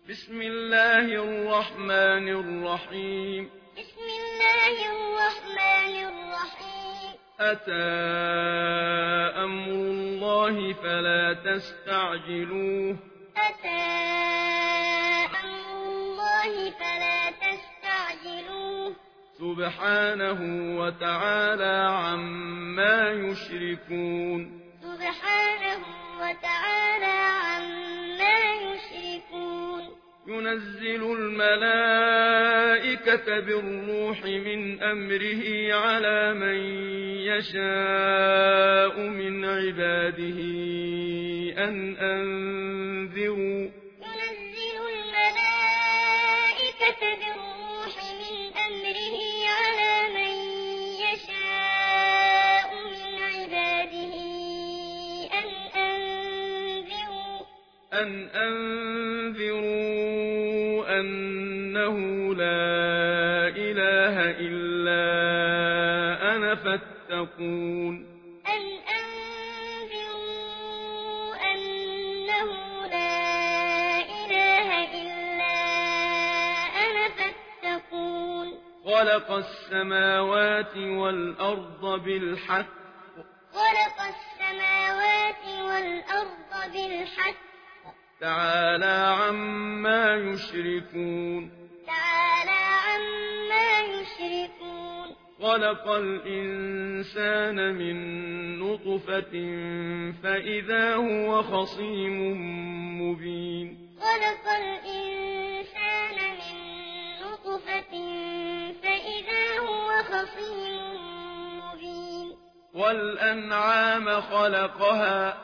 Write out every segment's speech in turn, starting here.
بسم الله الرحمن الرحيم بسم الله الرحمن الرحيم أتى أمر الله فلا تستعجلوه أتى أمر الله فلا تستعجلوه سبحانه وتعالى عما يشركون سبحانه وتعالى عما يشركون ينزل الملائكة بالروح من أمره على من يشاء من عباده أن أنذروا ينزل الملائكة بالروح من أمره على من يشاء من عباده أن أنذروا أنه لا إله إلا أنا فاتقون أن أنذروا أنه لا إله إلا أنا فاتقون خلق السماوات والأرض بالحق خلق السماوات والأرض بالحق تعالى عما يشركون تعالى عما يشركون خلق الإنسان من نطفة فإذا هو خصيم مبين خلق الإنسان من نطفة فإذا هو خصيم مبين والأنعام خلقها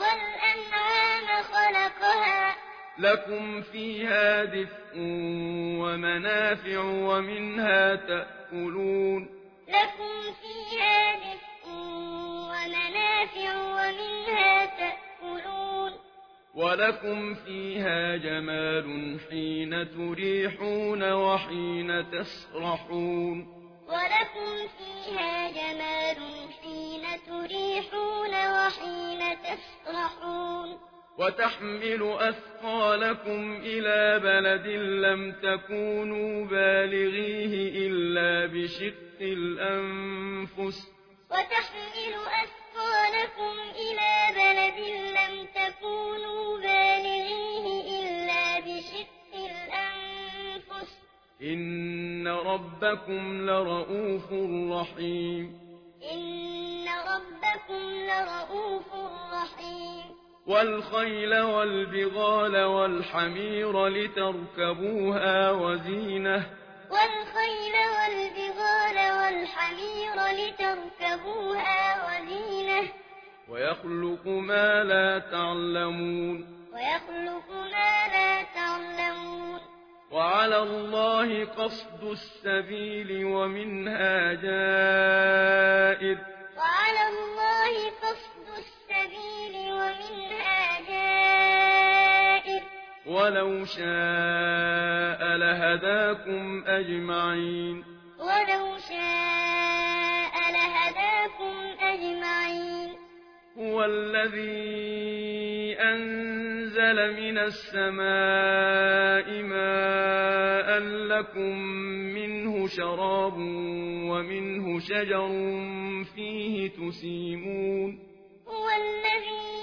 لكم فيها دفء ومنافع ومنها تأكلون لكم فيها دفء ومنافع ومنها تأكلون ولكم فيها جمال حين تريحون وحين تسرحون ولكم فيها جمال حين تريحون وحين تسرحون وتحمل أثقالكم إلى بلد لم تكونوا بالغيه إلا بشق الأنفس وتحمل أثقالكم إلى بلد لم تكونوا بالغيه إلا بشق الأنفس إن ربكم لرؤوف رحيم إن ربكم لرؤوف رحيم والخيل والبغال والحمير لتركبوها وزينة والخيل والبغال والحمير لتركبوها وزينة ويخلق ما لا تعلمون ويخلق ما لا تعلمون وعلى الله قصد السبيل ومنها جائر وعلى الله قصد السبيل ومنها جائر ولو شاء لهداكم أجمعين ولو شاء لهداكم أجمعين هو الذي أنزل من السماء ماء لكم منه شراب ومنه شجر فيه تسيمون هو الذي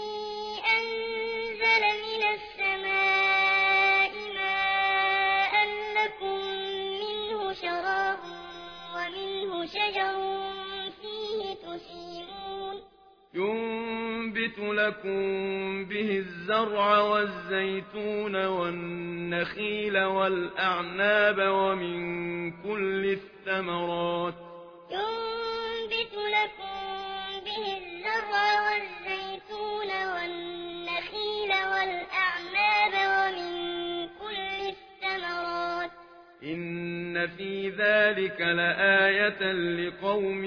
أنزل من السماء ماء لكم منه شراب ومنه شجر فيه تسيمون ينبت لكم به الزرع والزيتون والنخيل والأعناب ومن كل الثمرات ينبت لكم به الزرع والزيتون والنخيل والأعناب ومن كل الثمرات إن في ذلك لآية لقوم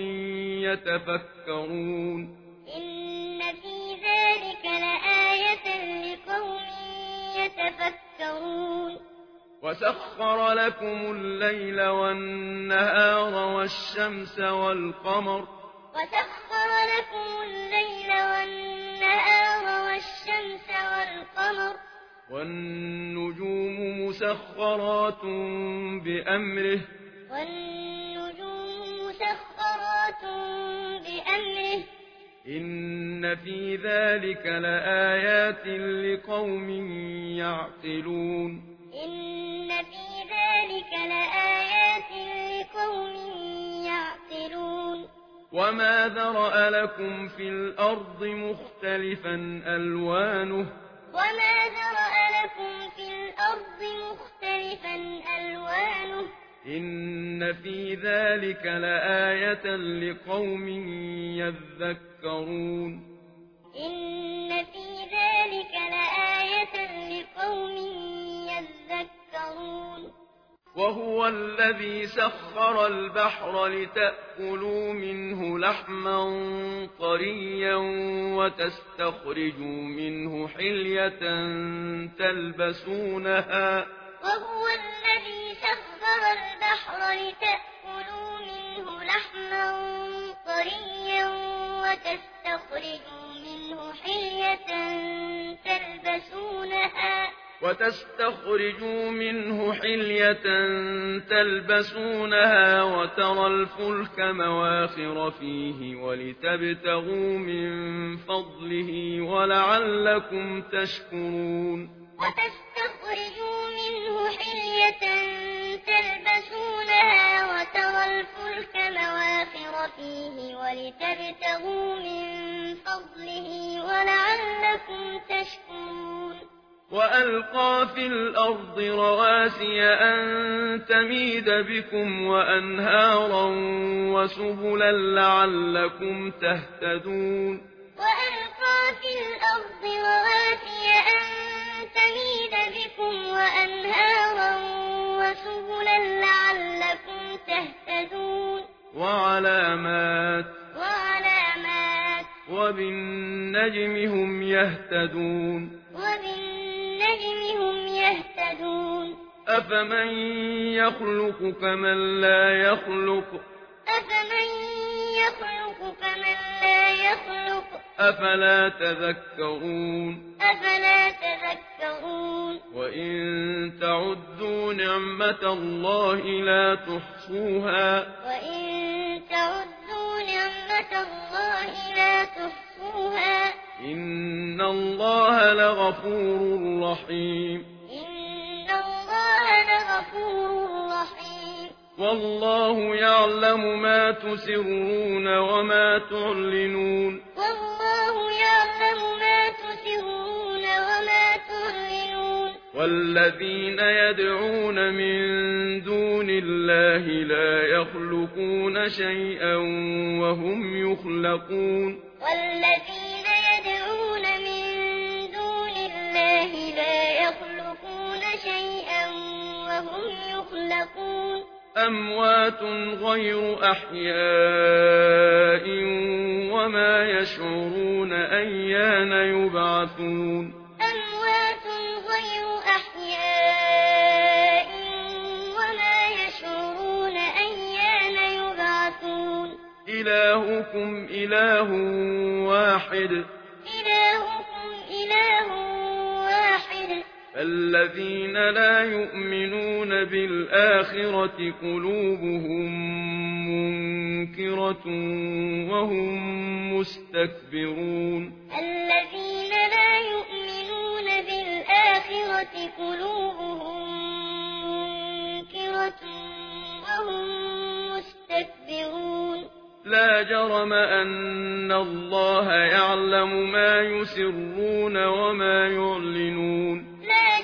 يتفكرون إن في ذلك لآية لقوم يتفكرون وسخر لكم الليل والنهار والشمس والقمر وسخر لكم الليل والنهار والشمس والقمر والنجوم مسخرات بأمره إن في ذلك لآيات لقوم يعقلون إن في ذلك لآيات لقوم يعقلون وما ذرأ لكم في الأرض مختلفا ألوانه إن في ذلك لآية لقوم يذكرون إن في ذلك لآية لقوم يذكرون وهو الذي سخر البحر لتأكلوا منه لحما طريا وتستخرجوا منه حلية تلبسونها وهو الذي سخر البحر لتأكلوا منه لحما طريا وتستخرجوا منه حلية تلبسونها وترى الفلك مواخر فيه ولتبتغوا من فضله ولعلكم تشكرون وتستخرجوا منه حلية تلبسونها وترى الفلك مواخر فيه ولتبتغوا من فضله ولعلكم تشكرون وألقى في الأرض رواسي أن تميد بكم وأنهارا وسبلا لعلكم تهتدون وألقى في الأرض رواسي أن تميد بكم وأنهارا وسبلا لعلكم تهتدون وعلامات وبالنجم هم يهتدون أفمن يخلق كمن لا يخلق أفلا تذكرون وإن تعدوا نعمة الله لا تحصوها إن الله لغفور رحيم والله يعلم ما تسرون وما تعلنون والذين يدعون من دون الله لا يخلقون شيئا وهم يخلقون والذين يدعون من دون الله لا يخلقون شيئا وهم يخلقون أموات غير أحياء وما يشعرون أيان يبعثون أموات غير أحياء وما يشعرون أيان يبعثون إلهكم إله واحد الذين لا يؤمنون بالآخرة قلوبهم منكرة وهم مستكبرون الذين لا يؤمنون بالآخرة قلوبهم منكرة وهم مستكبرون لا جرم أن الله يعلم ما يسرون وما يعلنون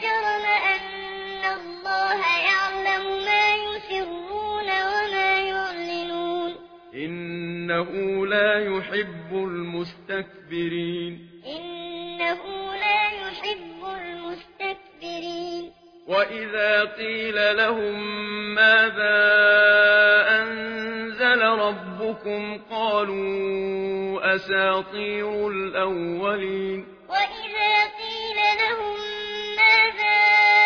إنه لا يحب المستكبرين وإذا قيل لهم ماذا أنزل ربكم قالوا أساطير الأولين وإذا قيل لهم ماذا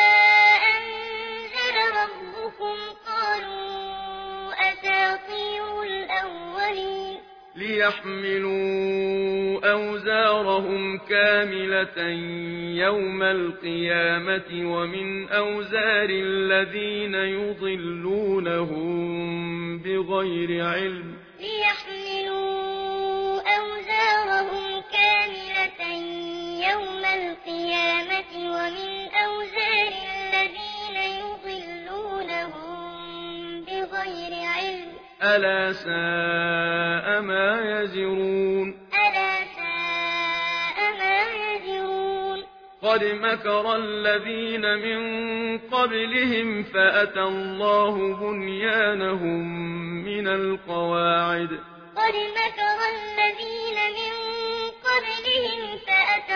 أنزل ربكم قالوا أساطير الأولين ليحملوا أوزارهم أوزارهم كاملة يوم القيامة ومن أوزار الذين يضلونهم بغير علم ليحملوا أوزارهم كاملة يوم القيامة ومن أوزار الذين يضلونهم بغير علم ألا ساء ما يزرون ألا ساء ما يزرون قد مكر الذين من قبلهم فأتى الله بنيانهم من القواعد قد مكر الذين من قبلهم فأتى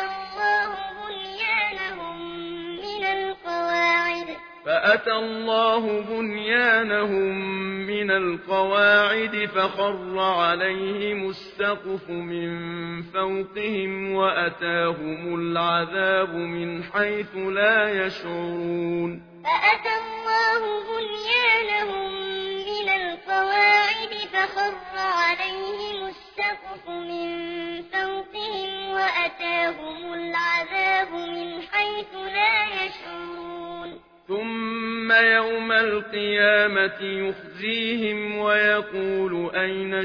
الله بنيانهم من القواعد فخر عليهم السقف من فوقهم وأتاهم العذاب من حيث لا يشعرون فأتى الله بنيانهم من القواعد فخر عليهم السقف من فوقهم وأتاهم العذاب من حيث لا يشعرون ثم يوم القيامة يخزيهم ويقول أين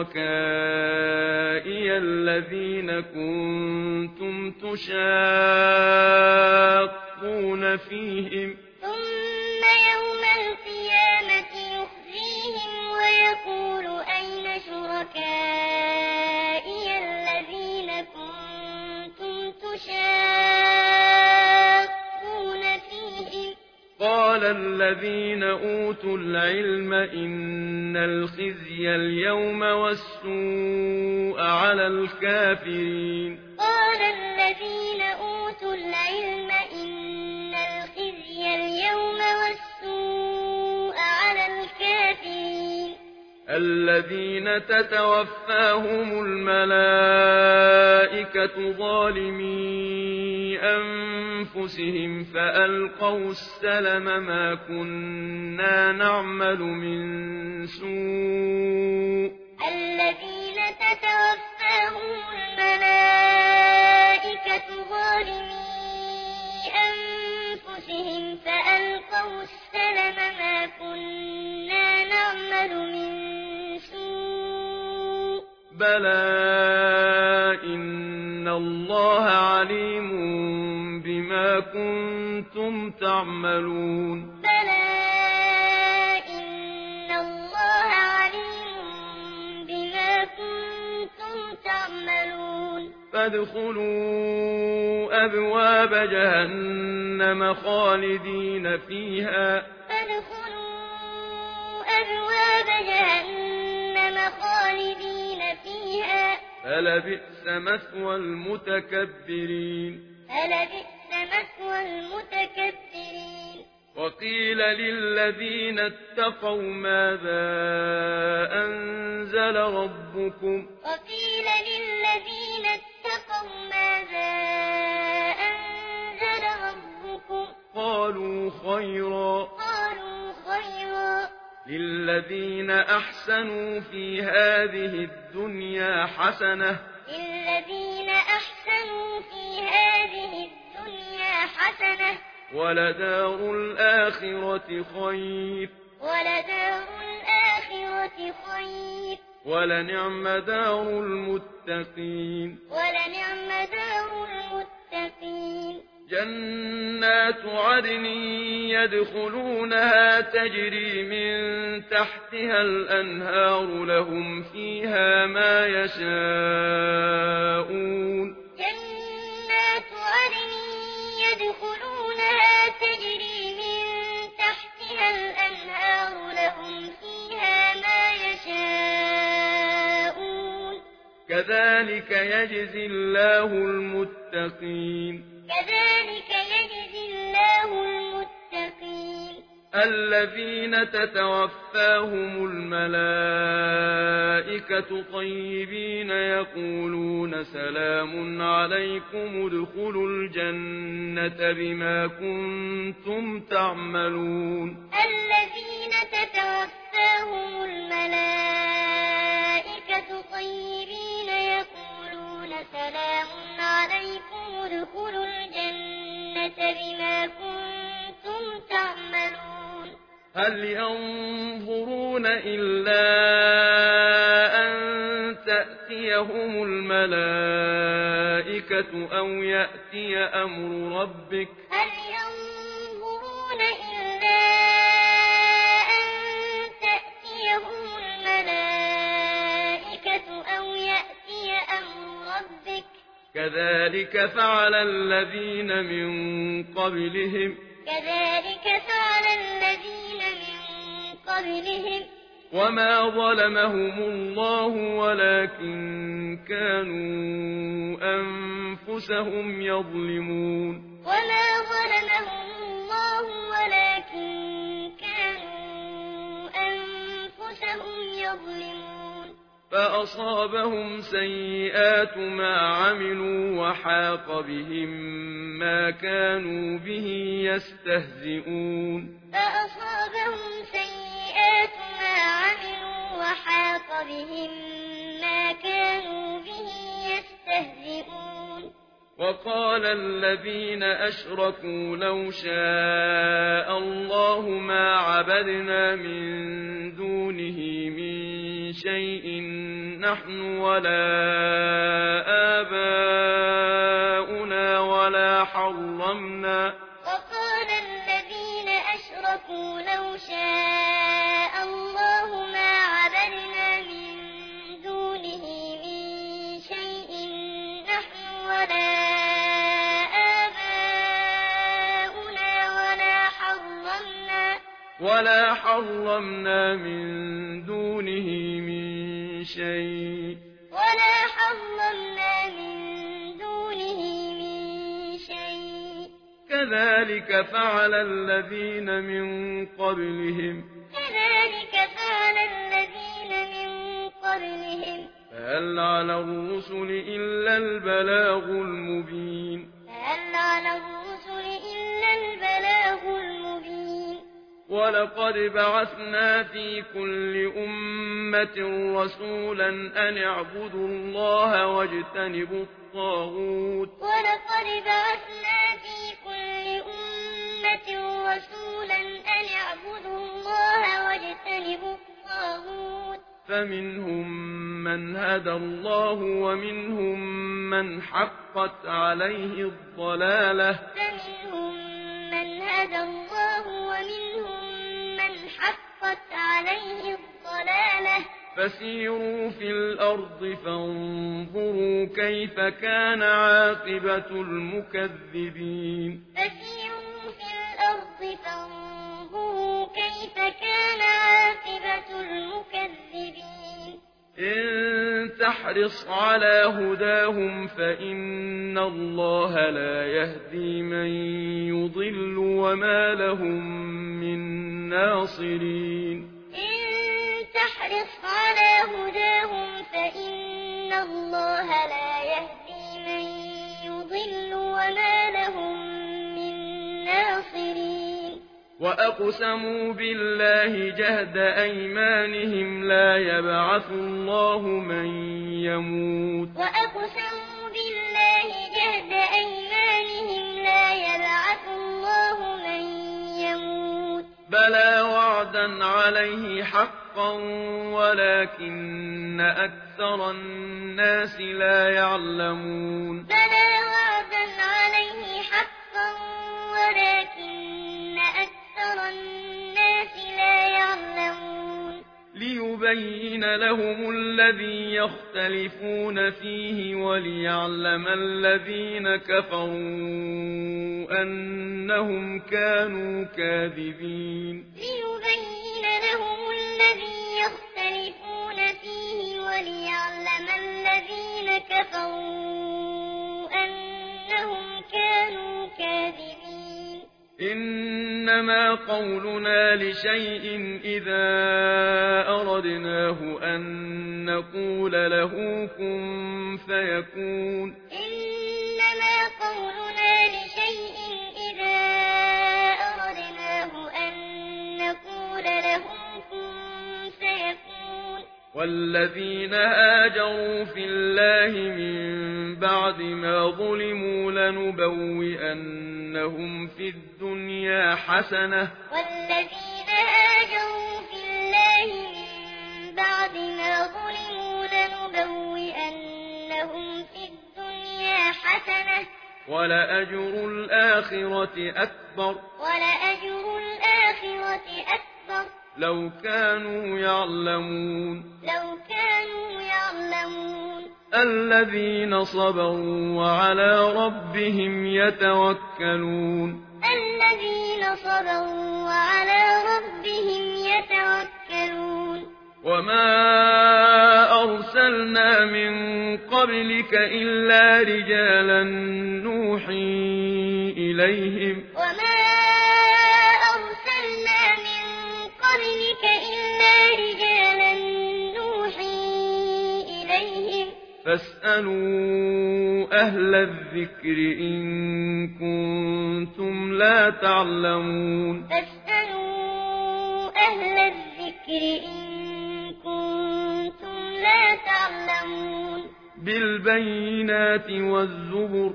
شركائي الذين كنتم تشاقون فيهم ثم يوم القيامة يخزيهم ويقول أين شركائي الذين كنتم تشاقون فيهم قال الذين أوتوا العلم إن الخزي اليوم والسوء على الكافرين قال الذين أوتوا العلم إن الخزي اليوم والسوء على الكافرين الذين تتوفاهم الملائكة ظالمي أنفسهم فألقوا السلم ما كنا نعمل من سوء الذين تتوفاهم الملائكة ظالمي أنفسهم فألقوا السلم ما كنا نعمل من سوء بلى إن الله عليم بما كنتم تعملون بلى إن الله عليم بما كنتم تعملون فادخلوا أبواب جهنم خالدين فيها فادخلوا أبواب جهنم خالدين فيها فلبئس مثوى المتكبرين فلبئس مثوى المتكبرين وقيل للذين اتقوا ماذا أنزل ربكم وقيل للذين اتقوا ماذا أنزل ربكم قالوا خيرا للذين أحسنوا في هذه الدنيا حسنة للذين أحسنوا في هذه الدنيا حسنة ولدار الآخرة خير ولنعم دار المتقين جنات عدن يدخلونها تجري من تحتها الأنهار لهم فيها ما يشاءون جنات عدن يدخلونها تجري من تحتها الأنهار لهم فيها ما يشاءون كذلك يجزي الله المتقين الذين تتوفاهم الملائكة طيبين يقولون سلام عليكم ادخلوا الجنة بما كنتم تعملون الذين تتوفاهم الملائكة طيبين يقولون سلام بما كنتم تعملون هل ينظرون إلا أن تأتيهم الملائكة أو يأتي أمر ربك هل ينظرون إلا أن تأتيهم الملائكة أو يأتي أمر ربك كذلك فعل الذين من قبلهم وما ظلمهم الله ولكن كانوا أنفسهم يظلمون فأصابهم سيئات ما عملوا وحاق بهم ما كانوا به يستهزئون فأصابهم سيئات ما عملوا وحاق بهم ما كانوا به يستهزئون وقال الذين أشركوا لو شاء الله ما عبدنا من دونه من شيء نحن ولا آباؤنا ولا حرمنا وقال الذين أشركوا لو شاء الله ما عبدنا من دونه من شيء نحن ولا آباؤنا ولا حرمنا من دونه من شيء كذلك فعل الذين من قبلهم فهل على الرسل إلا البلاغ المبين ولقد بعثنا في كل أمة رسولا أن اعبدوا الله واجتنبوا الطاغوت فمنهم من هدى الله ومنهم من حقت عليه الضلالة فسيروا في الأرض فانظروا كيف كان عاقبة المكذبين إن تحرص على هداهم فإن الله لا يهدي من يضل وما لهم من ناصرين وأقسموا بالله جهد أيمانهم لا يبعث الله من يموت بلى وعدا عليه حقا ولكن أكثر الناس لا يعلمون ليبين لهم الذي يختلفون فيه وليعلم الذين كفروا أنهم كانوا كاذبين إنما قولنا لشيء إذا أردناه أن نقول له كن فيكون والذين هاجروا في الله من بعد ما ظلموا لنبوئنهم أنهم في الدنيا حسنة والذين هاجروا في الله من بعد ما ظلموا لنبوئنهم في الدنيا حسنة ولأجر الآخرة أكبر ولأجر الآخرة أكبر لو كانوا يعلمون الذين صبروا وعلى ربهم يتوكلون وما أرسلنا من قبلك إلا رجالا نوحي إليهم فاسألوا أهل الذكر إن كنتم لا تعلمون بالبينات والزبر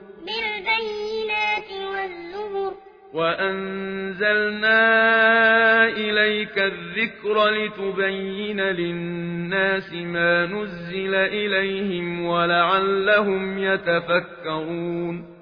وأنزلنا إليك الذكر لتبين للناس ما نزل إليهم ولعلهم يتفكرون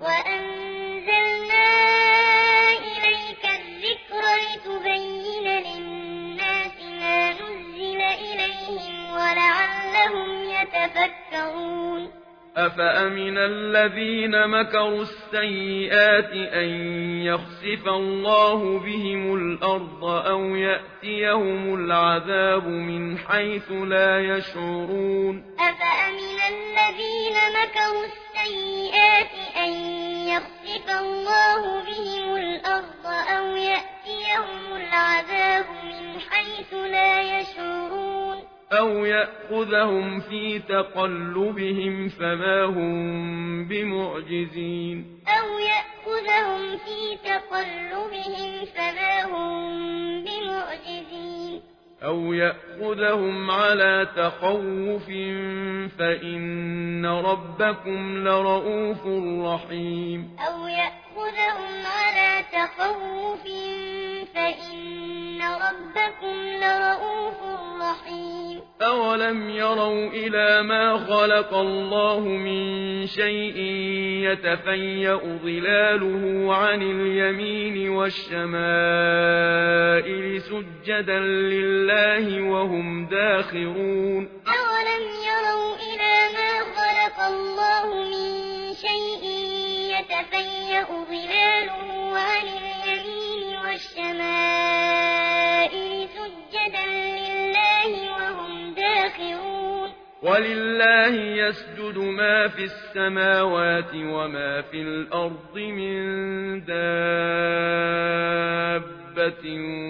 أفأمن الذين مكروا السيئات أن يخسف الله بهم الأرض أو يأتيهم العذاب من حيث لا يشعرون أفأمن الذين مكروا السيئات أن يخسف الله بهم الأرض أو يأتيهم العذاب من حيث لا يشعرون أو يأخذهم في تقلبهم فما هم بمعجزين أو يأخذهم على تخوف فإن ربكم لرؤوف رحيم أولم يروا إلى ما خلق الله من شيء يتفيأ ظلاله عن اليمين والشمائل سجدا لله وهم داخرون أولم يروا إلى ما خلق الله من شيء يتفيأ ظلاله عن اليمين والشمائل سجدا لله وهم داخرون ولله يسجد ما في السماوات وما في الأرض من دابة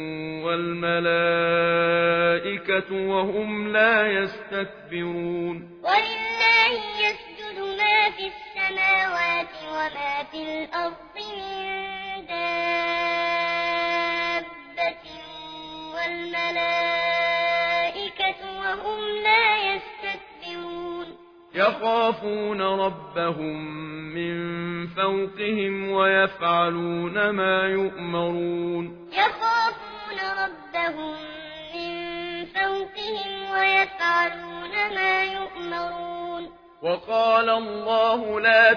والملائكة وهم لا يستكبرون ولله يسجد ما في السماوات وما في الأرض من دابة والملائكة وهم لا يستكبرون يخافون ربهم من فوقهم ويفعلون ما يؤمرون وقال الله لا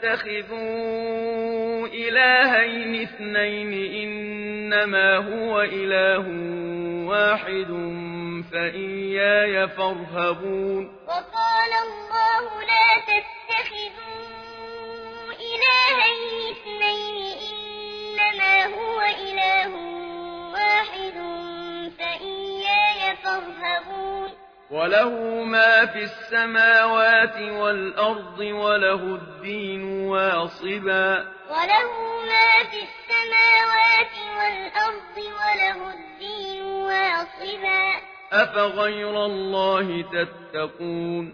تتخذوا إلهين اثنين إنما هو إله واحد فإياي فارهبون وقال الله لا تتخذوا إلهين اثنين إنما هو إله واحد فإياي فارهبون وله ما في السماوات والأرض وله الدين واصبا أفغير الله تتقون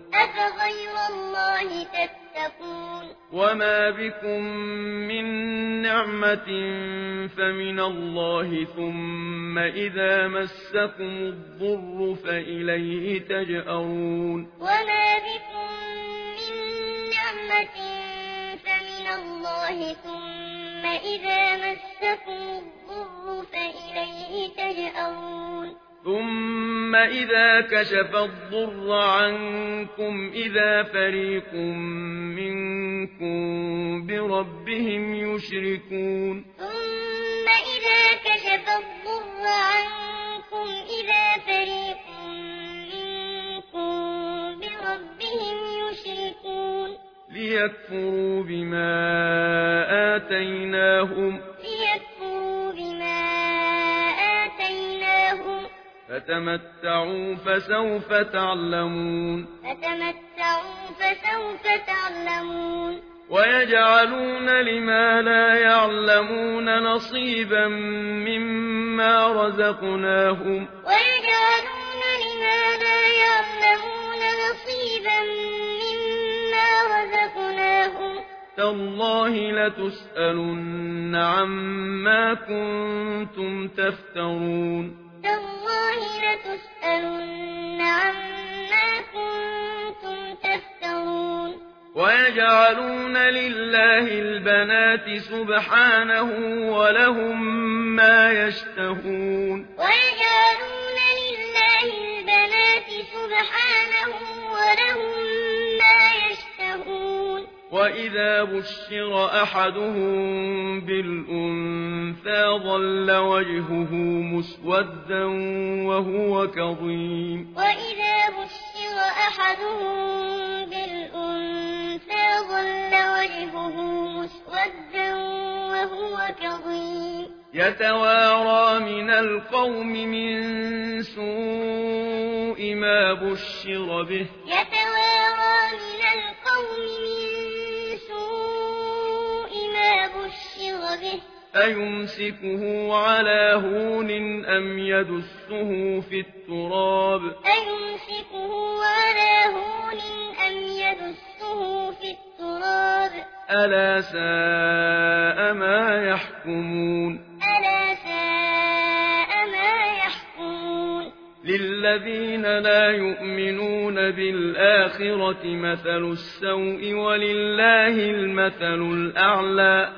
وما بكم من نعمة فمن الله ثم إذا مسكم الضر فإليه تجأرون وما بكم من نعمة فمن الله ثم ثم إذا كشف الضر عنكم إذا فريق منكم بربهم يشركون ليكفروا بما آتيناهم فتمتعوا فسوف تعلمون ويجعلون لما لا يعلمون نصيبا مما رزقناهم تالله لتسألن عما كنتم تفترون ويجعلون لله البنات سبحانه ولهم ما يشتهون وإذا بشر أحدهم بالأنثى ظل وجهه مسودا وهو كظيم يتوارى من القوم من سوء ما بشر به أيمسكه على هون أم يدسه في التراب ألا ساء ما يحكمون للذين لا يؤمنون بالآخرة مثل السوء ولله المثل الأعلى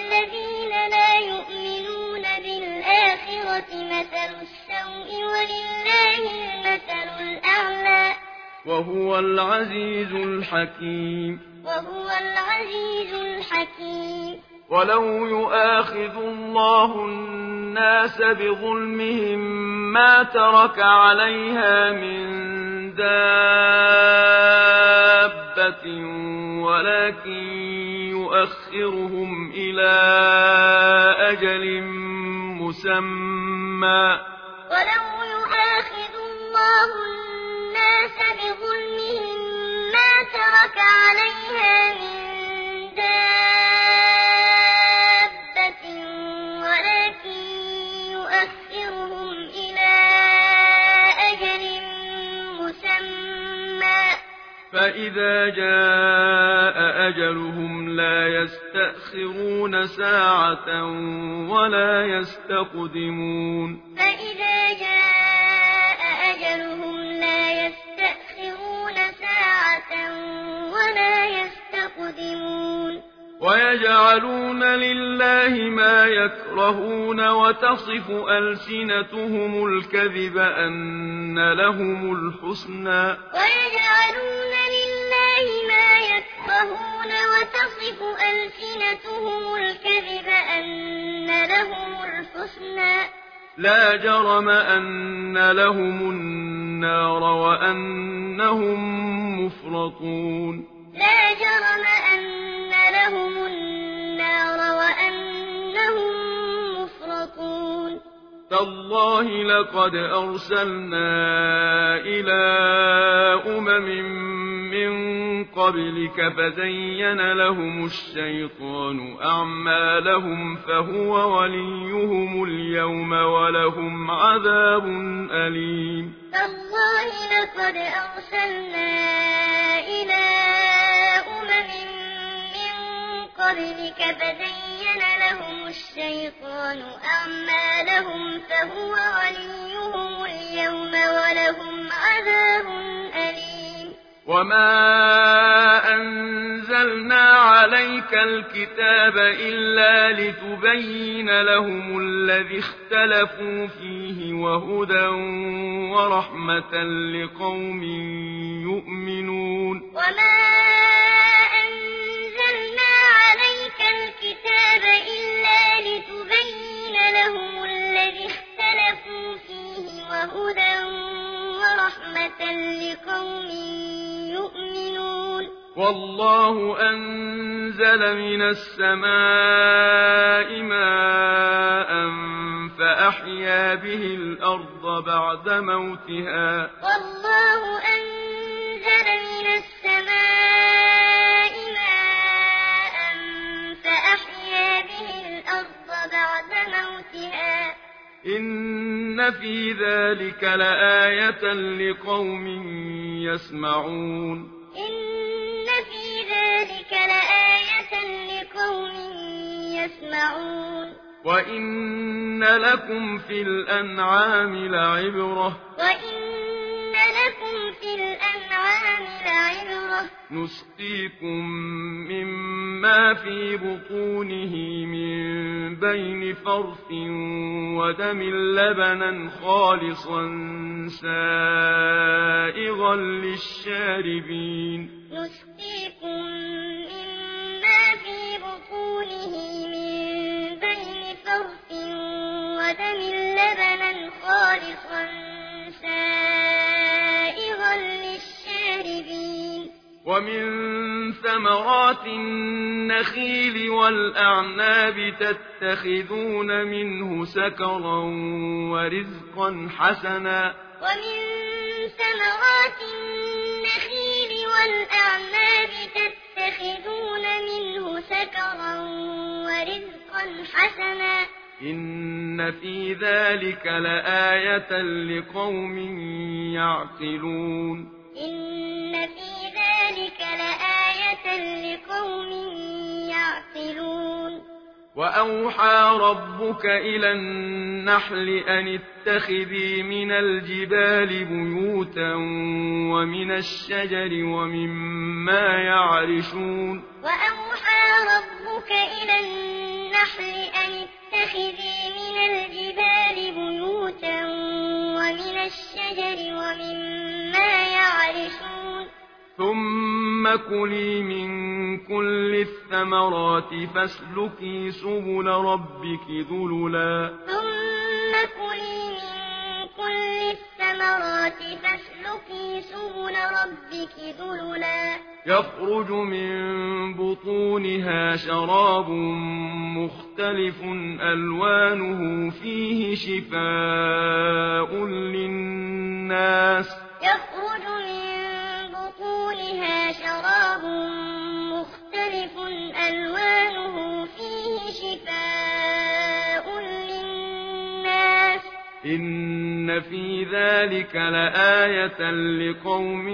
وهو العزيز الحكيم ولو يؤاخذ الله الناس بظلمهم ما ترك عليها من دابة ولكن يؤخرهم إلى أجل مسمى فإذا جاء أجلهم لا يستأخرون ساعة ولا يستقدمون ويجعلون لله ما يكرهون وتصف ألسنتهم الكذب أن لهم الحسنى لا جرم أن لهم النار وأنهم مفرطون تالله لقد أرسلنا إلى من قبلك فزين لهم الشيطان أعمالهم فهو وليهم اليوم ولهم عذاب أليم تالله لقد أرسلنا إلى من قبلك فزين لهم الشيطان أعمالهم فهو وليهم اليوم ولهم عذاب أليم وما أنزلنا عليك الكتاب إلا لتبين لهم الذي اختلفوا فيه وهدى ورحمة لقوم يؤمنون وما أنزلنا عليك الكتاب إلا لتبين لهم الذي اختلفوا فيه وهدى ورحمة لقوم يؤمنون والله أنزل من السماء ماء فأحيا به الأرض بعد موتها والله أنزل من السماء ماء فأحيا به الأرض بعد موتها إن في ذلك لآية لقوم يسمعون إن في ذلك لآية لقوم يسمعون وإن لكم في الأنعام لعبرة نسقيكم مما في بطونه من بين فرث ودم لبنا خالصا سائغا للشاربين نسقيكم مما في بطونه من بين فرث ودم لبنا خالصا سائغا للشاربين ومن ثمرات النخيل والأعناب تتخذون منه سكرا ورزقا حسنا ومن ثمرات النخيل والأعناب تتخذون منه سكرا ورزقا حسنا إن في ذلك لآية لقوم يعقلون إن في ذلك لآية لقوم يعقلون وأوحى ربك إلى النحل أن اتخذي من الجبال بيوتا ومن الشجر ومما يعرشون وأوحى ربك إلى النحل أن اتخذي من الجبال بيوتا ومن الشجر ومما يعرشون ثم كلي من كل الثمرات فاسلكي سبل ربك ذللا ثم كلي من كل الثمرات فاسلكي سبل ربك ذللا يخرج من بطونها شراب مختلف ألوانه فيه شفاء للناس يخرج من بطونها شراب مختلف ألوانه فيه شفاء للناس إن في ذلك لآية لقوم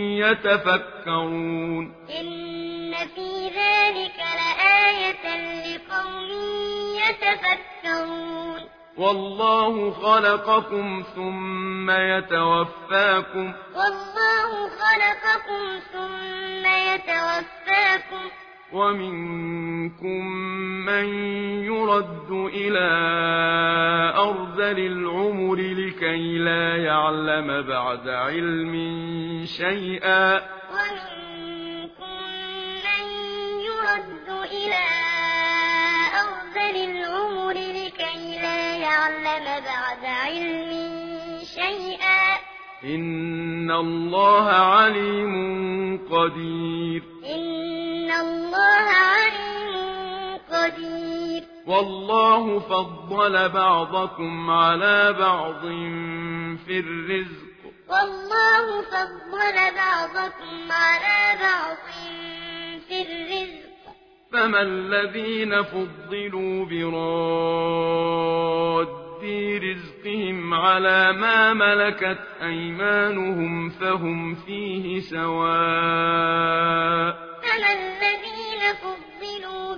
يتفكرون إن في ذلك لآية لقوم يتفكرون والله خلقكم ثم يتوفاكم ومنكم من يرد إلى أرذل العمر لكي لا يعلم بعد علم شيئا ومنكم من يرد إلى أرذل العمر لكي لا يعلم بعد علم شيئا إن الله عليم قدير إن الله عليم قدير والله فضل بعضكم على بعض في الرزق والله فضل بعضكم على بعض في الرزق فما الذين فضلوا براد رزقهم على ما ملكت أيمانهم فهم فيه سواء فما الذين فضلوا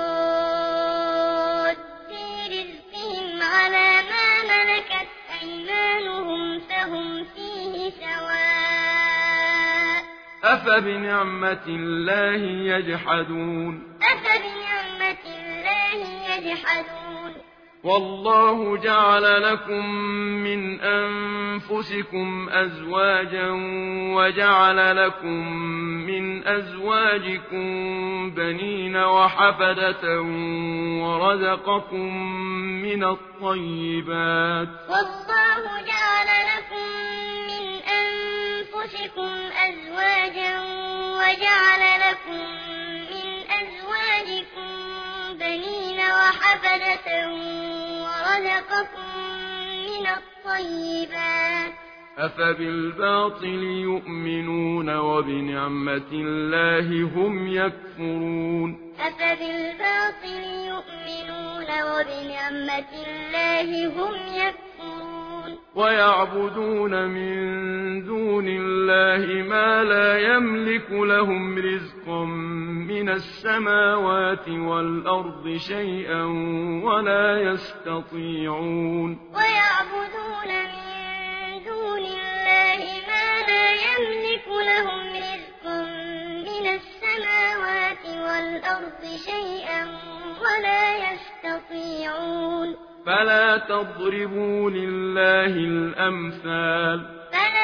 براد رزقهم على ما ملكت أيمانهم فهم فيه سواء أفبنعمة الله يجحدون أفبنعمة الله يجحدون والله جعل لكم من أنفسكم أزواجا وجعل لكم من أزواجكم بنين وحفدة ورزقكم من الطيبات والله جعل لكم من أنفسكم أزواجا وجعل لكم من أزواجكم بنين وحفدة ورزقكم من الطيبات أفبالباطل يؤمنون وبنعمة الله هم يكفرون أفبالباطل يؤمنون وبنعمة الله هم يكفرون ويعبدون من دون الله ما لا يملك لهم رزقا من السماوات والأرض شيئا ولا يستطيعون ويعبدون من دون الله ما لا يملك لهم رزقا من السماوات والأرض شيئا ولا يستطيعون فلا تضربوا لله الأمثال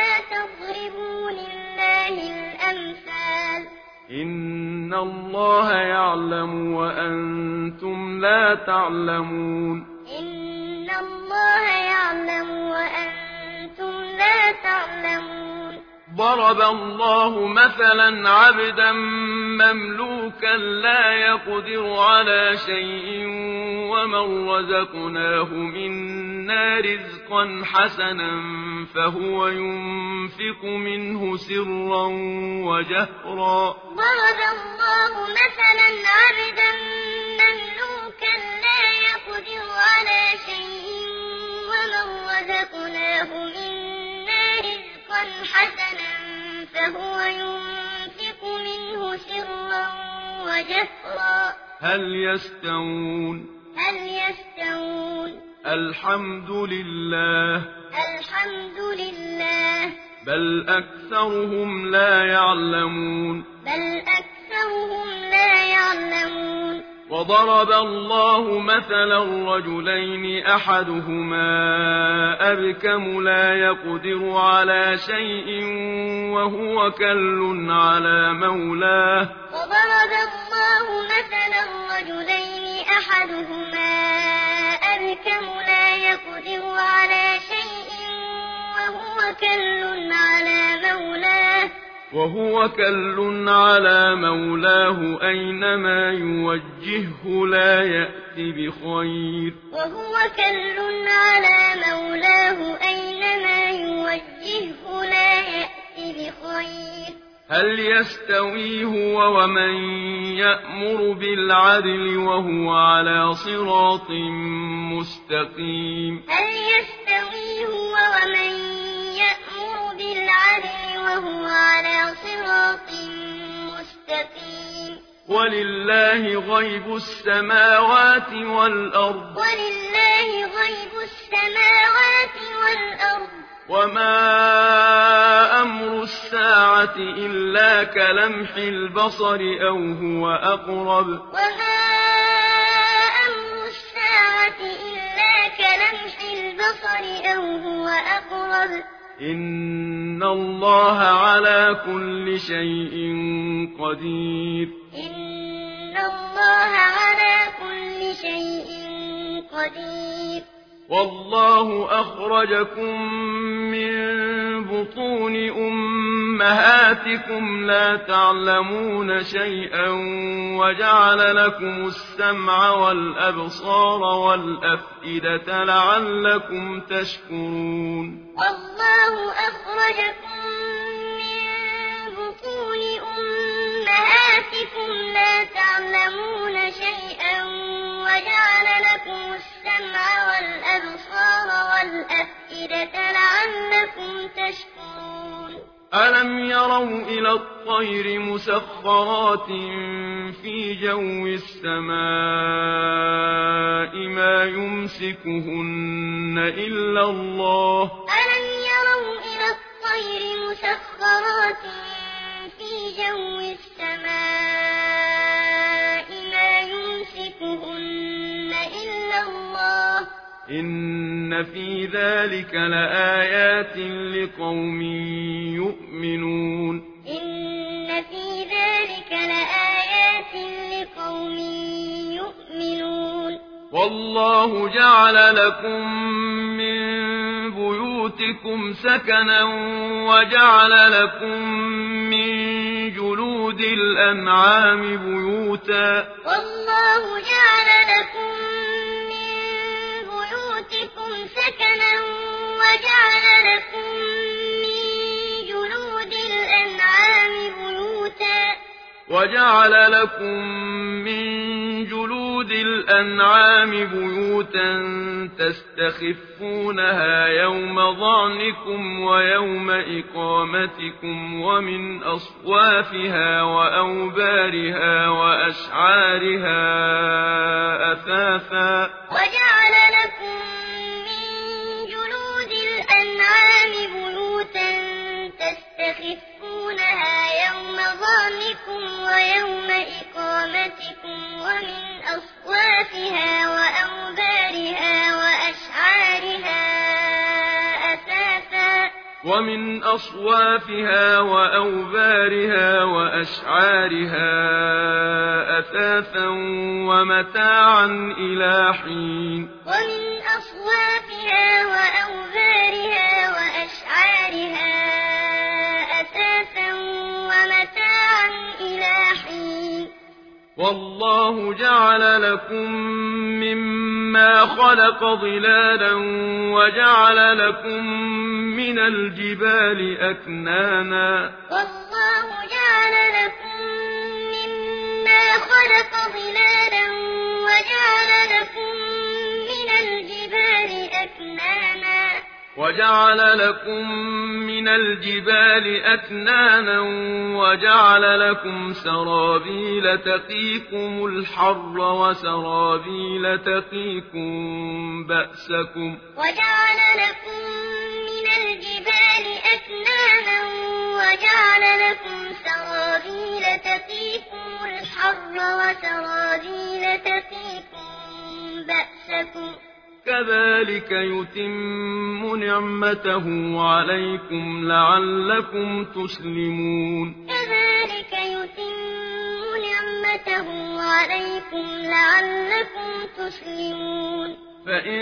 إن الله يعلم وأنتم لا تعلمون إن الله يعلم وأنتم لا تعلمون ضرب الله مثلا عبدا مملوكا لا يقدر على شيء ومن رزقناه منا رزقا حسنا فهو ينفق منه سرا وجهرا ضرب الله مثلا عبدا مملوكا لا يقدر على شيء ومن رزقناه منا رزقا حسنا فهو ينفق منه سرا وجهرا هل يستوون الحمد لله بل أكثرهم لا يعلمون وضرب الله مثلا رجلين أحدهما أبكم لا يقدر على شيء وهو كل على مولاه وضرب الله مثلا رجلين أحدهما أبكم لا يقدر على شيء وهو كل على مولاه أينما يوجهه لا يأتي بخير هل يستوي هو ومن يأمر بالعدل وهو على صراط مستقيم ولله غيب السماوات والأرض وما أمر الساعة إلا كلمح البصر أو هو أقرب إن الله على كل شيء قدير والله أخرجكم من بطون أمهاتكم لا تعلمون شيئا وجعل لكم السمع والأبصار والأفئدة لعلكم تشكرون والله أخرجكم من بطون أمهاتكم لا تعلمون شيئا وجعل لكم السمع والأبصار والأفئدة لعلكم تشكرون ألم يروا إلى الطير مسخرات في جو السماء ما يمسكهن إلا الله ألم يروا إلى الطير مسخرات في في جو السماء ما يمسكهن إلا الله إن في ذلك لآيات لقوم يؤمنون إن في ذلك لآيات لقوم يؤمنون والله جعل لكم من بيوتكم سكنا وجعل لكم من جلود الأنعام بيوتا والله جعل لكم من بيوتكم سكنا وجعل لكم من جلود الأنعام بيوتا وجعل لكم من جلود الأنعام بيوتا تستخفونها يوم ظعنكم ويوم إقامتكم ومن أصوافها وأوبارها وأشعارها أثاثا وجعل لكم من جلود الأنعام بيوتا تستخفونها يوم ظعنكم ويوم إقامتكم ومن أصوافها وأوبارها وأشعارها أثاثا ومتاعا إلى حين ومن أصوافها وأوبارها وأشعارها أثاثا ومتاعا إلى حين والله جعل لكم مما خلق ظلالا وجعل لكم من الجبال أكنانا والله جعل لكم مما خلق ظلالا وجعل لكم من الجبال أكنانا وجعل لكم سرابيل تقيكم الحر وسرابيل تقيكم بأسكم وجعل لكم من الجبال أكنانا وجعل لكم سرابيل تقيكم الحر وسرابيل تقيكم بأسكم كذلك يتم نعمته عليكم لعلكم تسلمون كذلك يتم نعمته عليكم لعلكم تسلمون فإن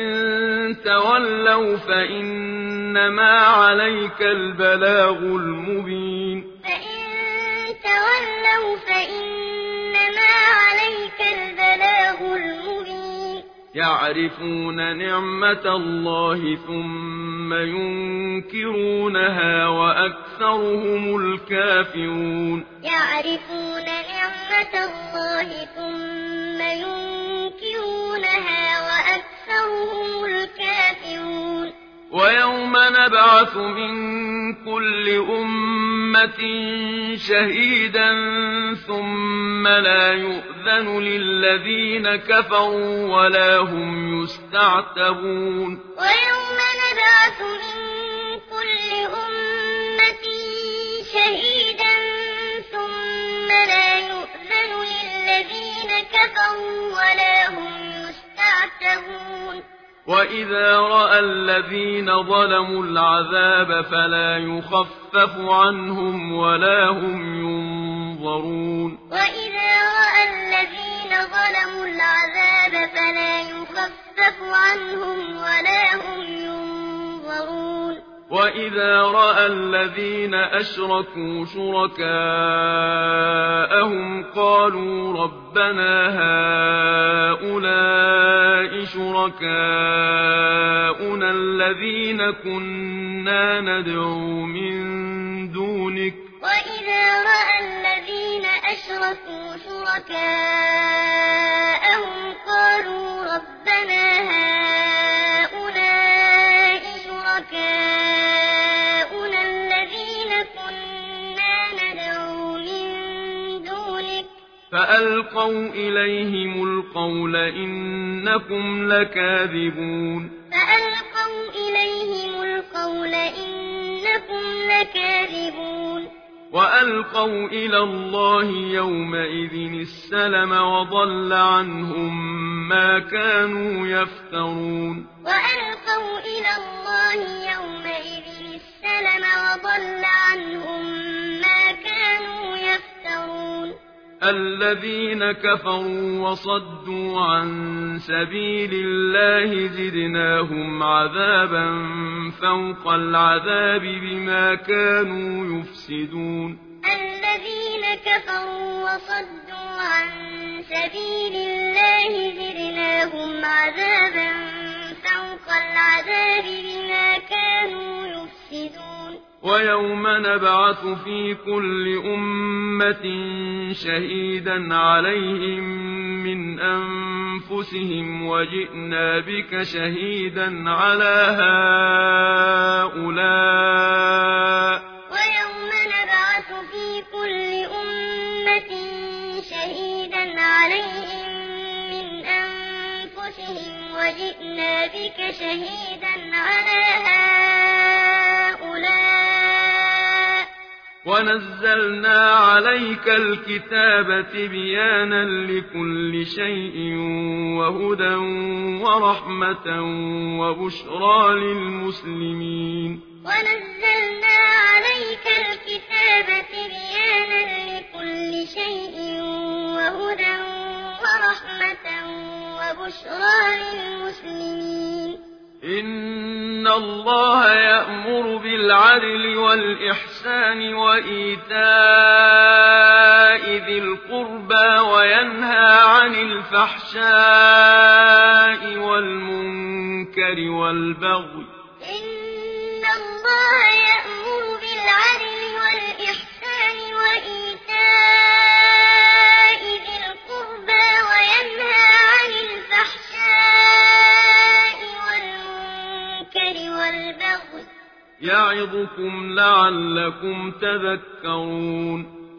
تولوا فإنما عليك البلاغ المبين فإن تولوا فإنما عليك البلاغ المبين يعرفون نعمة الله ثم ينكرونها وأكثرهم الكافرون يعرفون نعمة الله ثم ينكرونها وأكثرهم الكافرون ويوم نبعث من كل أمة شهيدا ثم لا يؤذن للذين كفروا ولا هم يستعتبون ويوم نبعث من كل أمة شهيدا ثم لا يؤذن للذين كفروا ولا هم يستعتبون وإذا رأى الذين ظلموا العذاب فلا يخفف عنهم ولا هم ينظرون وإذا رأى الذين ظلموا العذاب فلا يخفف عنهم ولا هم ينظرون وإذا رأى الذين أشركوا شركاءهم قالوا ربنا هؤلاء شركاؤنا الذين كنا ندعو من دونك وإذا رأى الذين أشركوا شركاءهم قالوا ربنا هؤلاء شركاؤنا الذين كنا ندعو من دونك فألقوا إليهم القول إنكم لكاذبون فألقوا إليهم القول إنكم لكاذبون وألقوا إلى الله يومئذ السلم وضل عنهم ما كانوا يفترون وألقوا إلى الله يومئذ السلم وضل عنهم ما كانوا يفترون الذين كفروا وصدوا عن سبيل الله زدناهم عذابا فوق العذاب بما كانوا يفسدون الذين كفروا وصدوا عن سبيل الله زدناهم عذابا فوق العذاب بما كانوا يفسدون ويوم نبعث في كل أمة شهيدا عليهم من أنفسهم وجئنا بك شهيدا على هؤلاء ويوم نبعث في كل أمة شهيدا عليهم من أنفسهم وجئنا بك شهيدا على هؤلاء ونزلنا عليك الكتاب تبيانا لكل شيء وهدى ورحمة وبشرى للمسلمين ونزلنا عليك الكتاب تبيانا لكل شيء وهدى ورحمة وبشرى للمسلمين إن الله يأمر بالعدل والإحسان وإيتاء ذي القربى وينهى عن الفحشاء والمنكر والبغي إن الله يأمر بالعدل والإحسان وإيتاء ذي القربى وينهى عن الفحشاء والمنكر والبغي يعظكم لعلكم تذكرون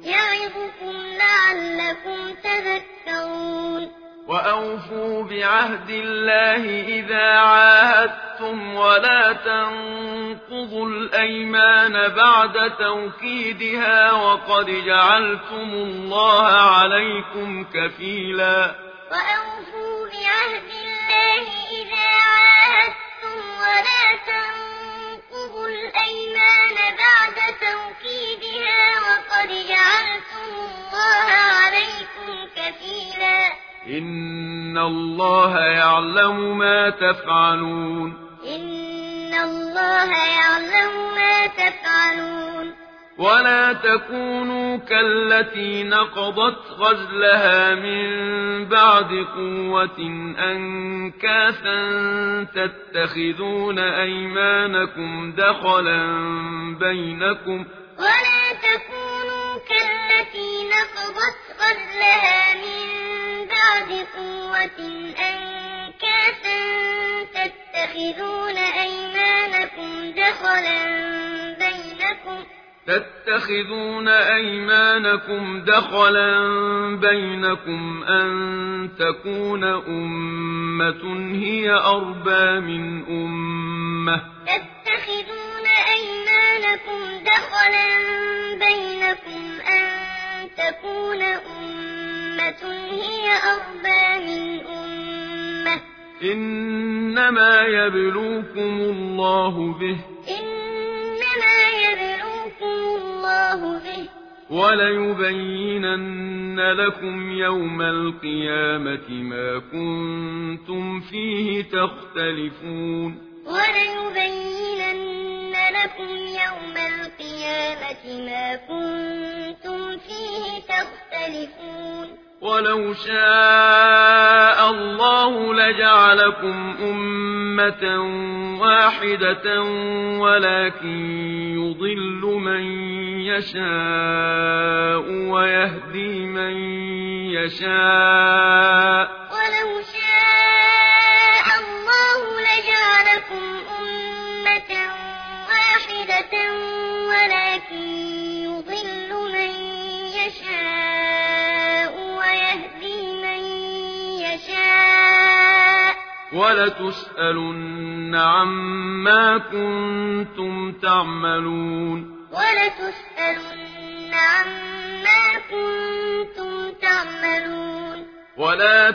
وأوفوا بعهد الله إذا عاهدتم ولا تنقضوا الأيمان بعد توكيدها وقد جعلتم الله عليكم كفيلا وأوفوا بعهد الله إذا عاهدتم ولا تنقضوا الأيمان بعد توكيدها وقد جعلتم الله عليكم كفيلا إن الله يعلم ما تفعلون ولا تكونوا كالتي نقضت غزلها من بعد قوة أنكاثا تتخذون أيمانكم دخلا بينكم ولا تكونوا كالتي نقضت غزلها من بعد قوة أنكاثا تتخذون أيمانكم دخلا بينكم أن تكون أمة هي أربى من أمة إنما يبلوكم الله به وليبينن لكم يوم القيامة ما كنتم فيه تختلفون ولو شاء الله لجعلكم أمة واحدة ولكن يضل من يشاء ويهدي من يشاء ولو شاء الله لجعلكم أمة واحدة ولكن يضل من يشاء ويهدي من يشاء ولتسألن عما كنتم تعملون عما كنتم تعملون ولا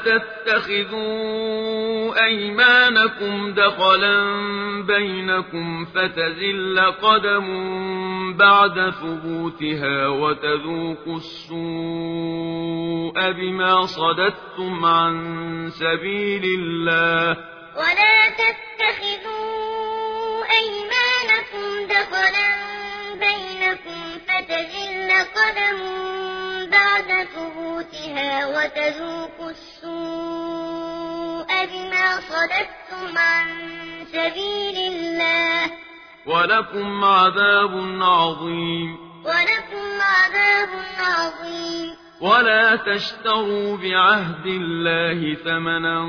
تتخذوا أيمانكم دخلا بينكم فتزل قدم بعد ثبوتها وتذوقوا السوء بما صددتم عن سبيل الله ولا تتخذوا أيمانكم دخلا بينكم فتزل قدم بعد ثبوتها وتذوقوا السوء بما صددتم عن سبيل الله ولكم عذاب عظيم ولا تشتروا بعهد الله ثمنا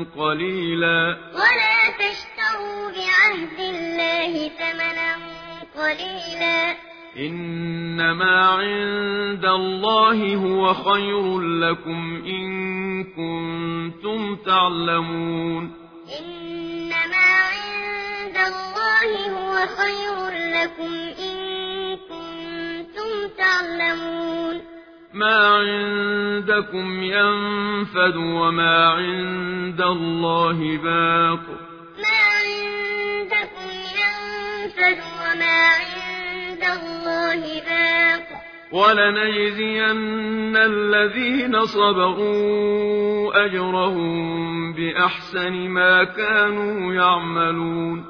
قليلا إنما عند الله هو خير لكم إن كنتم تعلمون إنما عند الله هو خير لكم إن كنتم تعلمون ما عندكم ينفد وما عند الله باق ولنجزين الذين صبروا أجرهم بأحسن ما كانوا يعملون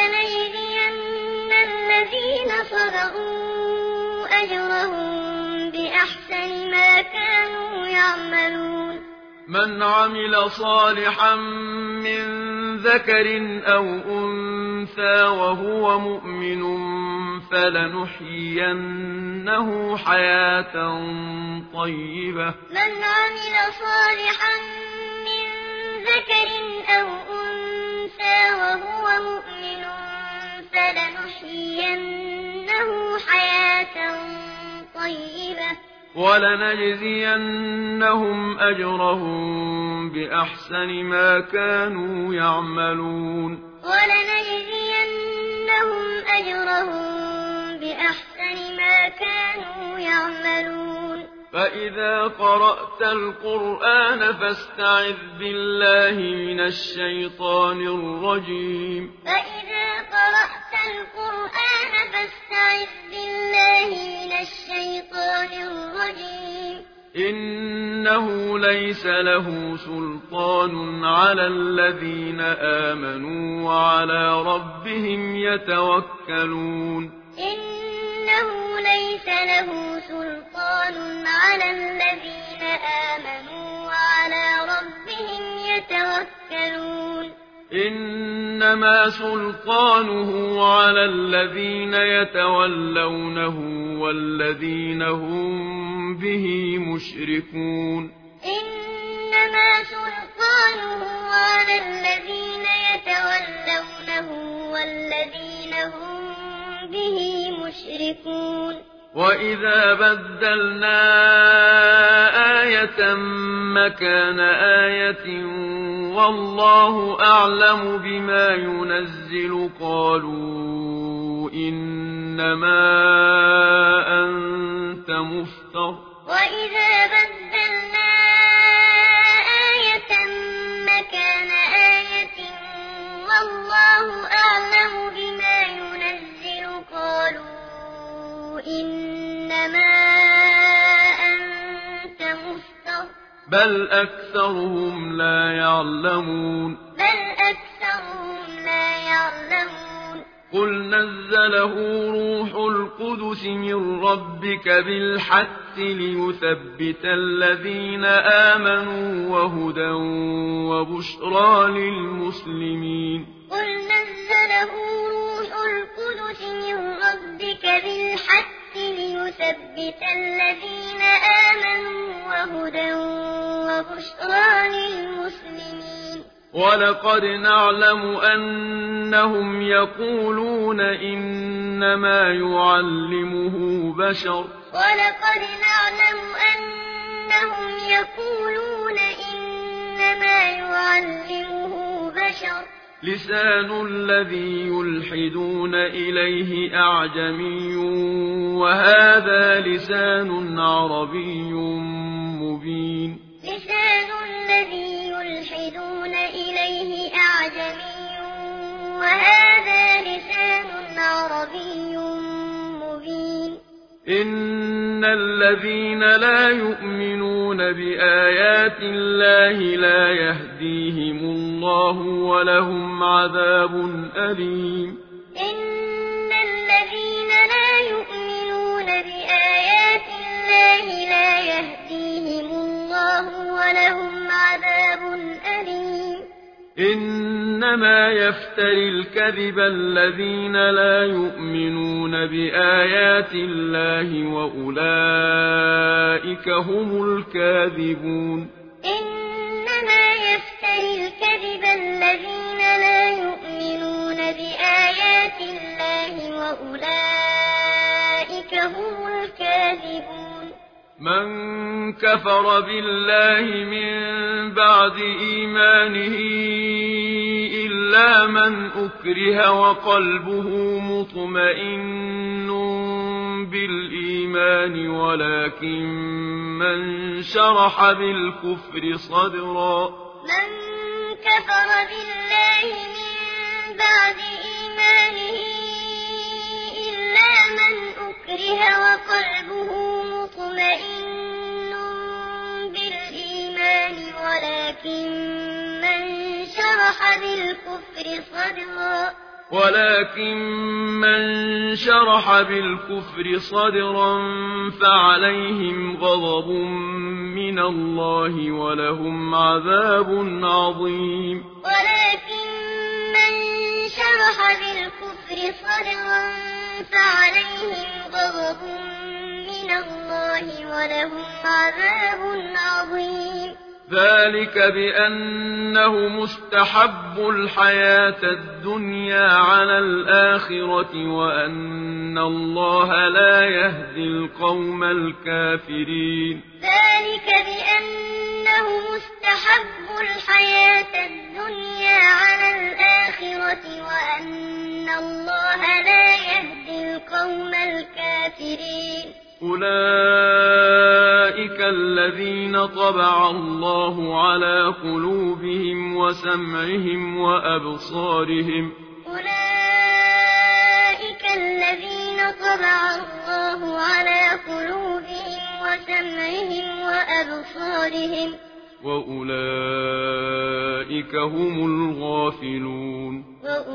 من عمل صالحا من ذكر أو أنثى وهو مؤمن فلنحيينه حياة طيبة ولنجزينهم أجرهم بأحسن ما كانوا يعملون فإذا قرأت القرآن فاستعذ بالله من الشيطان الرجيم إنه ليس له سلطان على الذين آمنوا وعلى ربهم يتوكلون إنما سلطانه على الذين يتولونه والذين هم به مشركون وإذا بدلنا آية مكان آية والله أعلم بما ينزل قالوا إنما أنت مفتر وإذا بدلنا آية مكان آية والله أعلم بما ينزل قالوا إنما أنت مفتر بل أكثرهم لا يعلمون قل نزله روح القدس من ربك بالحق ليثبت الذين آمنوا وهدى وبشرى للمسلمين قل نزله روح القدس من ربك بالحق ليثبت الذين آمنوا وهدى وبشرى للمسلمين ولقد نعلم أنهم يقولون إنما يعلمه بشر لسان الذي يلحدون إليه أعجمي وهذا لسان عربي مبين لسان الذي يلحدون إليه أعجمي وهذا لسان عربي مبين إن الذين لا يؤمنون بآيات الله لا يهديهم الله ولهم عذاب أليم إن الذين لا يؤمنون بآيات الله لا يهديهم الله ولهم عذاب أليم إنما يفتري الكذب الذين لا يؤمنون بآيات الله وأولئك هم الكاذبون إنما يفتري الكذب الذين لا يؤمنون بآيات الله وأولئك هم الكاذبون من كفر بالله من بعد إيمانه إلا من أكره وقلبه مطمئن بالإيمان ولكن من شرح بالكفر صدرا من كفر بالله من بعد إيمانه إلا من أكره وقلبه مطمئن بالإيمان ولكن من شرح بالكفر صدرا فعليهم غضب من الله ولهم عذاب عظيم ولكن من شرح بالكفر صدرا فعليهم غضب من الله ولهم عذاب عظيم ذلك بأنه مستحب الحياة الدنيا على الآخرة وأن الله لا يهدي القوم الكافرين ذلك بأنه مستحب الحياة الدنيا على الآخرة وأن الله لا يهدي القوم الكافرين أولئك الذين طبع الله على قلوبهم وسمعهم وأبصارهم أولئك الذين طبع الله على قلوبهم وسمعهم وأبصارهم وأولئك هم الغافلون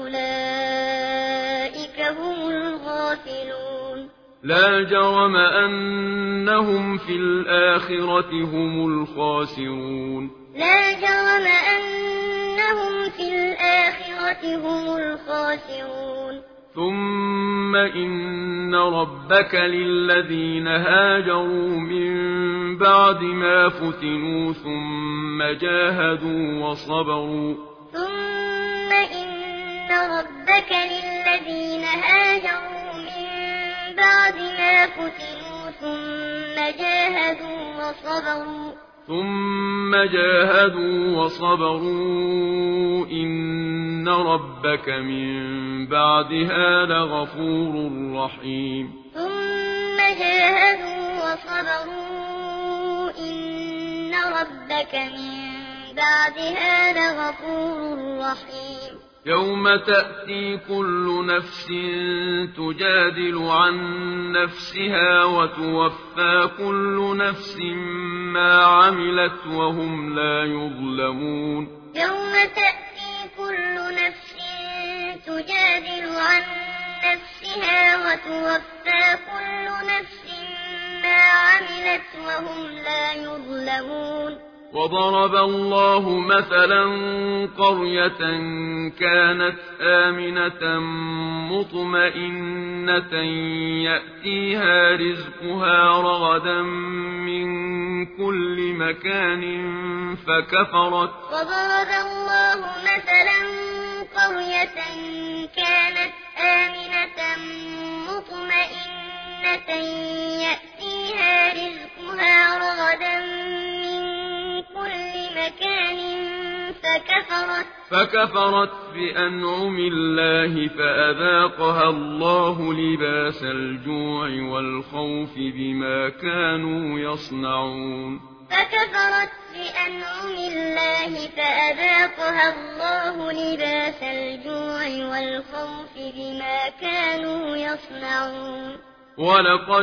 لا جرم أنهم في الآخرة هم الخاسرون لا جرم أنهم في الآخرة هم الخاسرون ثم إن ربك للذين هاجروا من بعد ما فتنوا ثم جاهدوا وصبروا ثم إن ربك للذين هاجروا من بعد ما فتنوا ثم جاهدوا وصبروا إن ربك من بعدها لغفور رحيم ثم جاهدوا وصبروا إن ربك من بعدها لغفور رحيم يوم تأتي كل نفس تجادل عن نفسها وتوفى كل نفس ما عملت وهم لا يظلمون يوم تأتي كل نفس تجادل عن نفسها وتوفى كل نفس ما عملت وهم لا يظلمون وضرب الله مثلا قرية كانت آمنة مطمئنة يأتيها رزقها رغدا من كل مكان فكفرت وضرب الله مثلا قرية كانت آمنة مطمئنة يأتيها رزقها رغدا من كل مكان فكفرت بأنعم الله فأذاقها الله لباس الجوع والخوف بما كانوا يصنعون فكفرت بأنعم الله فأذاقها الله لباس الجوع والخوف بما كانوا يصنعون ولقد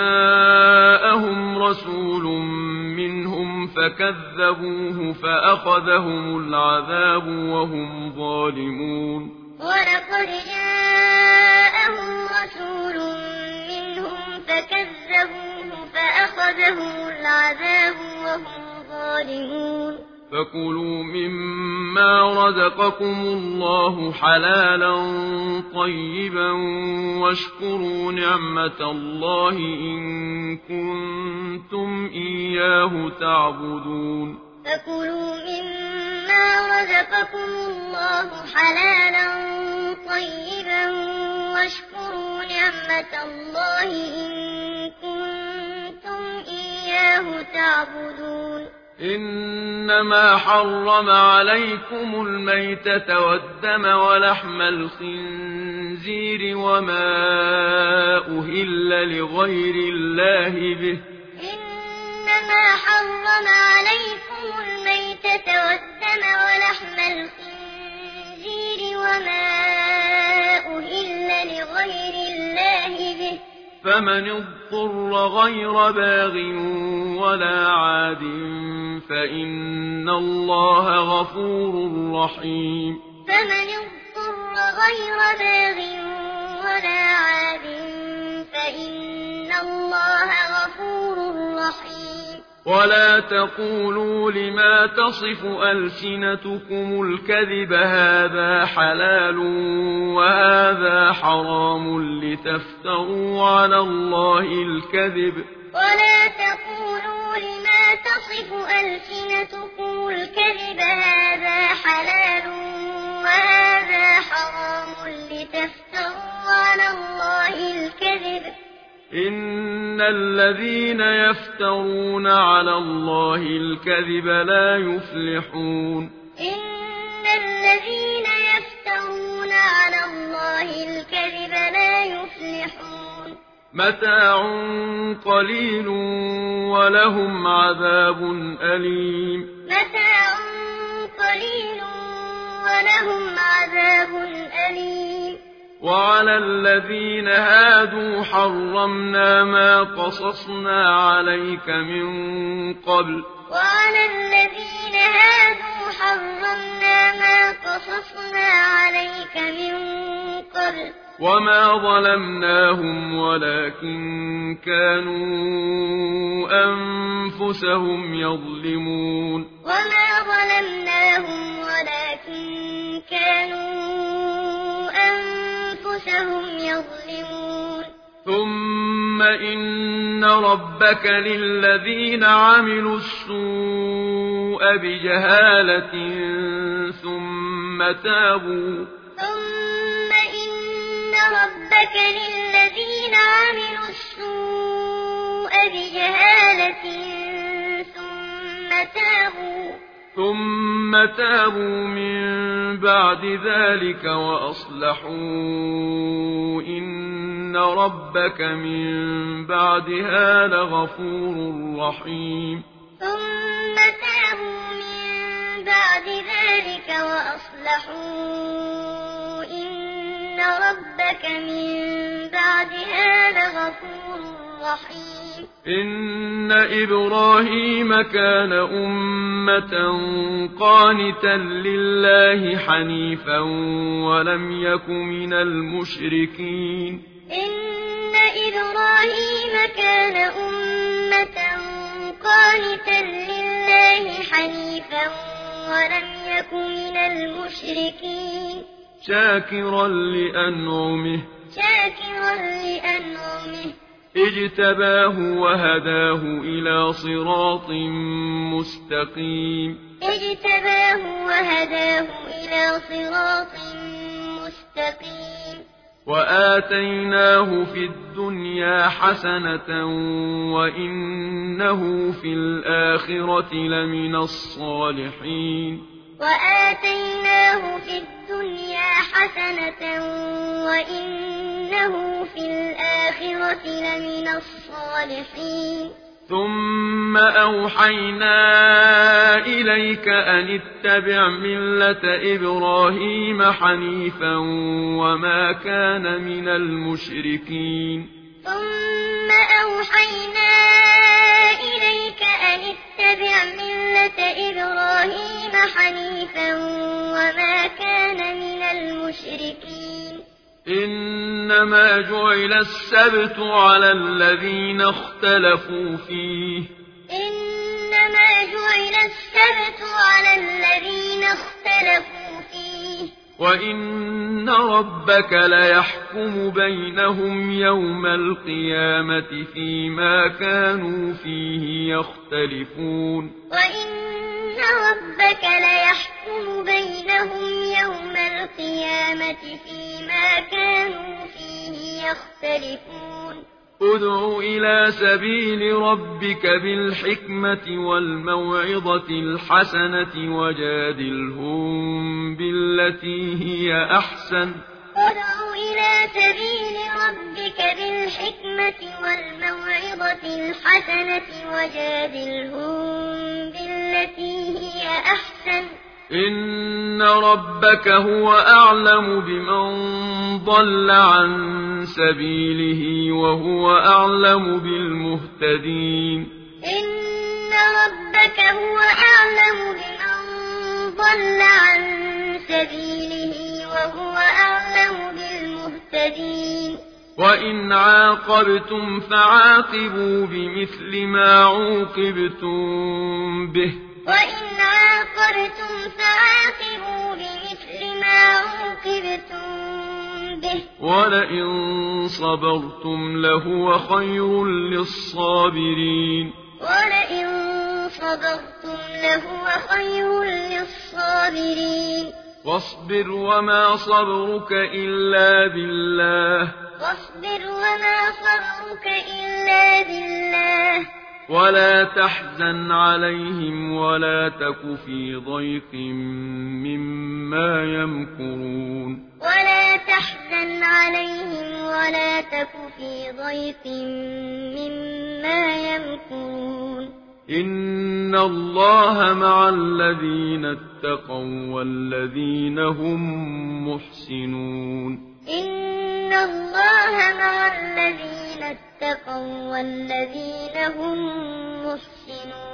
جاءهم رسول منهم فكذبوه فأخذهم العذاب وهم ظالمون ولقد جاءهم رسول منهم فكذبوه فأخذهم العذاب وهم ظالمون فكلوا مما رزقكم الله حلالا طيبا واشكروا نعمة الله إن كنتم إياه تعبدون فكلوا مما رزقكم الله حلالا طيبا واشكروا نعمة الله إن كنتم إياه تعبدون إنما حرم عليكم الميتة والدم ولحم الخنزير وما أهل لغير الله به إنما حرم عليكم الميتة والدم ولحم الخنزير وما أهل لغير الله به فمن اضطر غير باغ ولا عاد فإن الله غفور رحيم فمن اضطر غير باغ ولا عاد فإن الله غفور رحيم ولا تقولوا لما تصف ألسنتكم الكذب هذا حلال وهذا حرام لتفتروا على الله الكذب ولا تقولوا لما تصف ألسنتكم الكذب هذا حلال وهذا حرام لتفتروا على الله الكذب إن الذين يفترون على الله الكذب لا يفلحون إن الذين يفترون على الله الكذب لا يفلحون متاع قليل ولهم عذاب أليم متاع قليل ولهم عذاب أليم وعلى الذين هادوا حرمنا ما قصصنا عليك من قبل وعلى الذين هادوا حرمنا ما قصصنا عليك من قبل وما ظلمناهم ولكن كانوا أنفسهم يظلمون وما ظلمناهم ولكن كانوا أنفسهم يظلمون ثم إن ربك للذين عملوا السوء بجهالة ثم تابوا ربك للذين عملوا السوء بجهالة ثم تابوا من بعد ذلك وأصلحوا إن ربك من بعدها لغفور رحيم ثم تابوا من بعد ذلك وأصلحوا إن ربك من بعدها لغفور رحيم إن إبراهيم كان أمة قانتا لله حنيفا ولم يك من المشركين إن إبراهيم كان أمة قانتا لله حنيفا ولم يك من المشركين شاكرا لأنعمه اجتباه وهداه إلى صراط مستقيم وآتيناه في الدنيا حسنة وإنه في الآخرة لمن الصالحين وآتيناه في الدنيا حسنة وإنه في الآخرة لمن الصالحين ثم أوحينا إليك أن اتبع ملة إبراهيم حنيفا وما كان من المشركين ثم أوحينا إليك أن اتبع ملة إبراهيم حنيفا وما كان من المشركين إنما جعل السبت على الذين اختلفوا فيه إنما جعل السبت على الذين اختلفوا فيه وإن ربك ليحكم بينهم يوم القيامة فيما كانوا فيه يختلفون وإن ربك ليحكم بينهم يوم القيامة فيما كانوا فيه يختلفون ادع إلى سبيل ربك بالحكمة والموعظة الحسنة وجادلهم بالتي هي أحسن ادع إلى سبيل ربك بالحكمة والموعظة الحسنة وجادلهم بالتي هي أحسن إن ربك هو أعلم بمن ضل عن سبيله وهو أعلم بالمهتدين إن ربك هو أعلم بمن ضل عن سبيله وهو أعلم بالمهتدين وإن عاقبتم فعاقبوا بمثل ما عوقبتم به وإن عاقبتم فعاقبوا بمثل ما عوقبتم به ولئن صبرتم لهو خير للصابرين ولئن صبرتم لهو خير للصابرين واصبر وما صبرك إلا بالله واصبر وما صبرك إلا بالله ولا تحزن عليهم ولا تك في ضيق مما يمكرون ولا تحزن عليهم ولا تك في ضيق مما يمكرون إن الله مع الذين اتقوا والذين هم محسنون إن الله مع الذين اتقوا والذين هم محسنون